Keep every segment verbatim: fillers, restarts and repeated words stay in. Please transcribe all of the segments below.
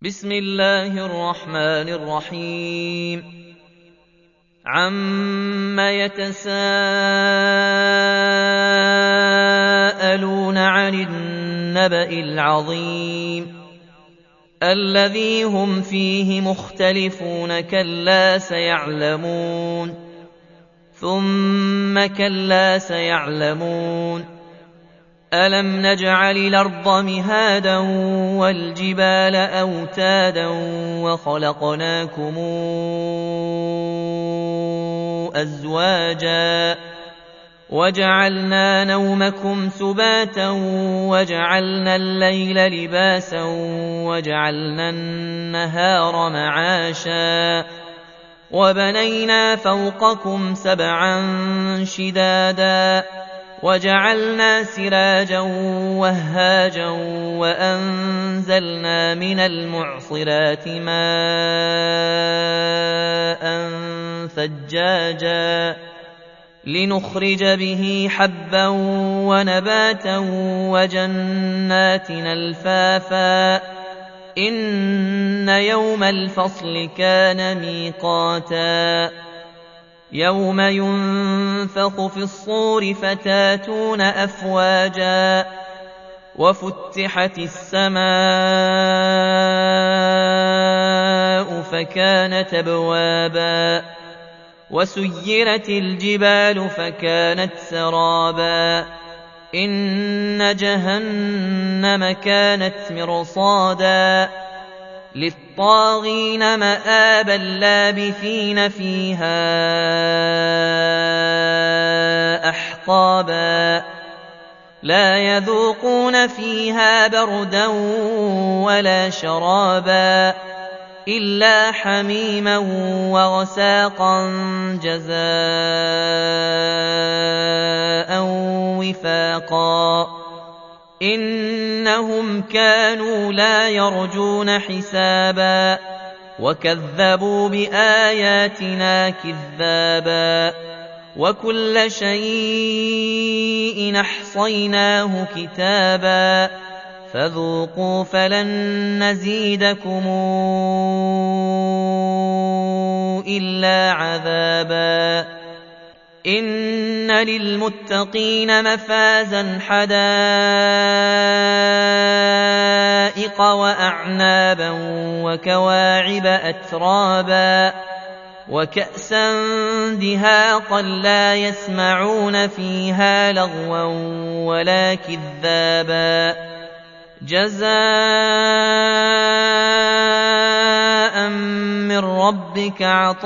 بسم الله الرحمن الرحيم عم يتساءلون عن النبأ العظيم الذي هم فيه مختلفون كلا سيعلمون ثم كلا سيعلمون ألم نجعل الأرض مهادا والجبال أوتادا وخلقناكم أزواجا وجعلنا نومكم سباتا وجعلنا الليل لباسا وجعلنا النهار معاشا وبنينا فوقكم سبعا شدادا وجعلنا سراجا وهاجا وأنزلنا من المعصرات ماء ثجاجا لنخرج به حبا ونباتا وجنات ألفافا إن يوم الفصل كان ميقاتا يوم ينفخ في الصور فتاتون أفواجا وفتحت السماء فكانت أبوابا وسيرت الجبال فكانت سرابا إن جهنم كانت مرصادا للطاغين مآبا لابثين فيها أحقابا لا يذوقون فيها بردا ولا شرابا إلا حميما وغساقا جزاء وفاقا إنهم كانوا لا يرجون حسابا وكذبوا بآياتنا كذابا وكل شيء أحصيناه كتابا فذوقوا فلن نزيدكم إلا عذابا إن للمتقين مفازا حدائق وأعنابا وكواعب أترابا وكأسا دهاقا لا يسمعون فيها لغوا ولا كذابا جزاء من ربك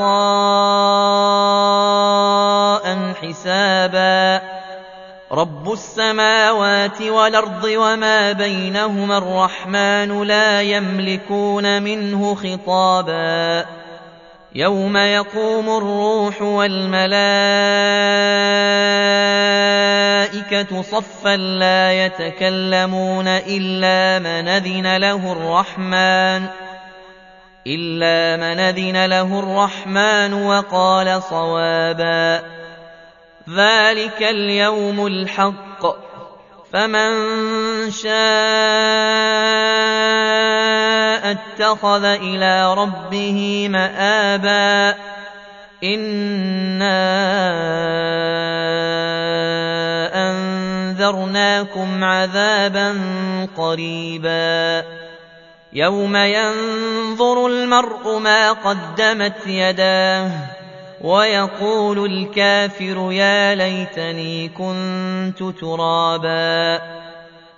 عطاء حسابا رب السماوات والأرض وما بينهما الرحمن لا يملكون منه خطابا يوم يقوم الروح والملائكة صفا لا يتكلمون إلا من أذن له الرحمن إلا من أذن له الرحمن وقال صوابا ذلك اليوم الحق فمن شاء اتخذ إلى ربه مآبا إنا أنذرناكم عذابا قريبا يوم ينظر المرء ما قدمت يداه ويقول الكافر يا ليتني كنت ترابا